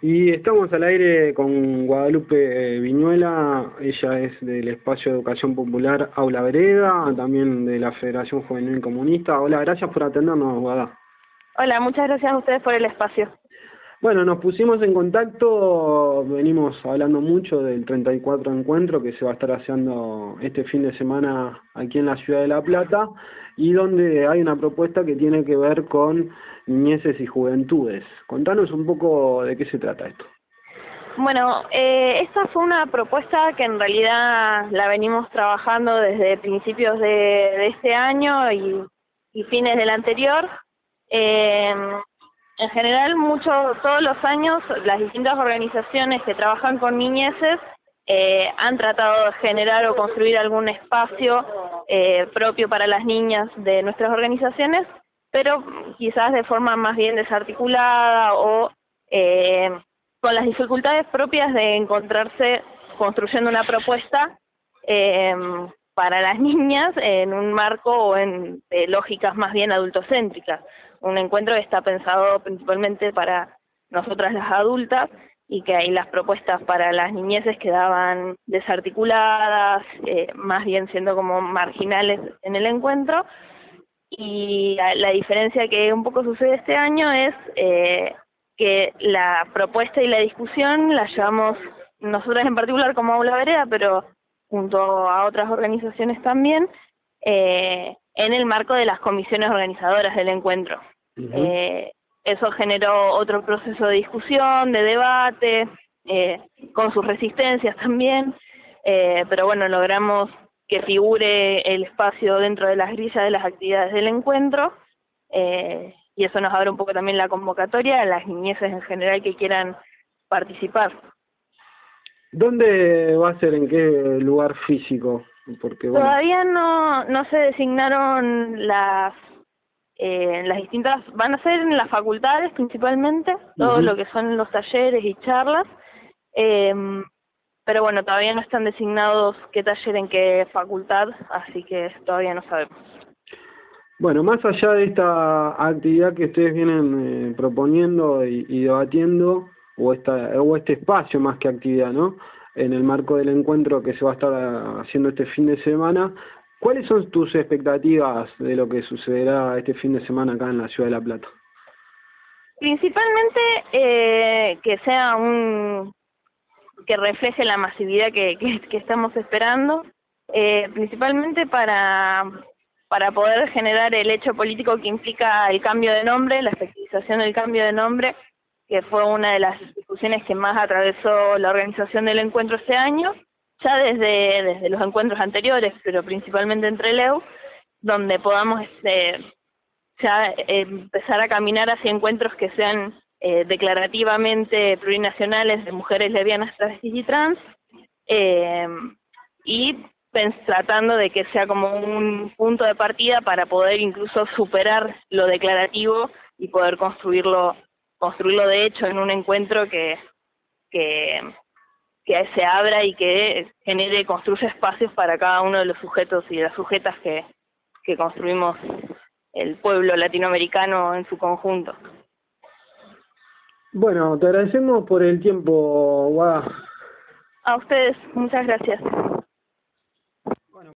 Y estamos al aire con Guadalupe Viñuela, ella es del Espacio de Educación Popular Aula Vereda, también de la Federación Juvenil Comunista. Hola, gracias por atendernos, Guada. Hola, muchas gracias a ustedes por el espacio. Bueno, nos pusimos en contacto, venimos hablando mucho del 34 encuentro que se va a estar haciendo este fin de semana aquí en la ciudad de La Plata y donde hay una propuesta que tiene que ver con niñeces y juventudes. Contanos un poco de qué se trata esto. Bueno, esta fue una propuesta que en realidad la venimos trabajando desde principios de este año y fines del anterior. En general, todos los años, las distintas organizaciones que trabajan con niñeces han tratado de generar o construir algún espacio propio para las niñas de nuestras organizaciones, pero quizás de forma más bien desarticulada o con las dificultades propias de encontrarse construyendo una propuesta para las niñas en un marco o en lógicas más bien adultocéntricas. Un encuentro que está pensado principalmente para nosotras las adultas y que ahí las propuestas para las niñeces quedaban desarticuladas, más bien siendo como marginales en el encuentro. Y la diferencia que un poco sucede este año es que la propuesta y la discusión la llevamos nosotras en particular como Aula Vereda, pero junto a otras organizaciones también, en el marco de las comisiones organizadoras del encuentro. Eso generó otro proceso de discusión, de debate, con sus resistencias también, pero bueno, logramos que figure el espacio dentro de las grillas de las actividades del encuentro, y eso nos abre un poco también la convocatoria a las niñeces en general que quieran participar. ¿Dónde va a ser? ¿En qué lugar físico? Porque bueno, todavía no se designaron las distintas, van a ser en las facultades principalmente, todo lo que son los talleres y charlas, pero bueno, todavía no están designados qué taller en qué facultad, así que todavía no sabemos. Bueno, más allá de esta actividad que ustedes vienen proponiendo y debatiendo, o este espacio más que actividad, ¿no?, en el marco del encuentro que se va a estar haciendo este fin de semana, ¿cuáles son tus expectativas de lo que sucederá este fin de semana acá en la ciudad de La Plata? Principalmente que sea que refleje la masividad que estamos esperando, principalmente para poder generar el hecho político que implica el cambio de nombre, la efectivización del cambio de nombre, que fue una de las discusiones que más atravesó la organización del encuentro este año, ya desde los encuentros anteriores, pero principalmente entre LEU, donde podamos ya empezar a caminar hacia encuentros que sean declarativamente plurinacionales de mujeres lesbianas, travestis y trans, y tratando de que sea como un punto de partida para poder incluso superar lo declarativo y poder construirlo de hecho en un encuentro que se abra y que construya espacios para cada uno de los sujetos y de las sujetas que construimos el pueblo latinoamericano en su conjunto. Bueno, te agradecemos por el tiempo, Guada. A ustedes, muchas gracias.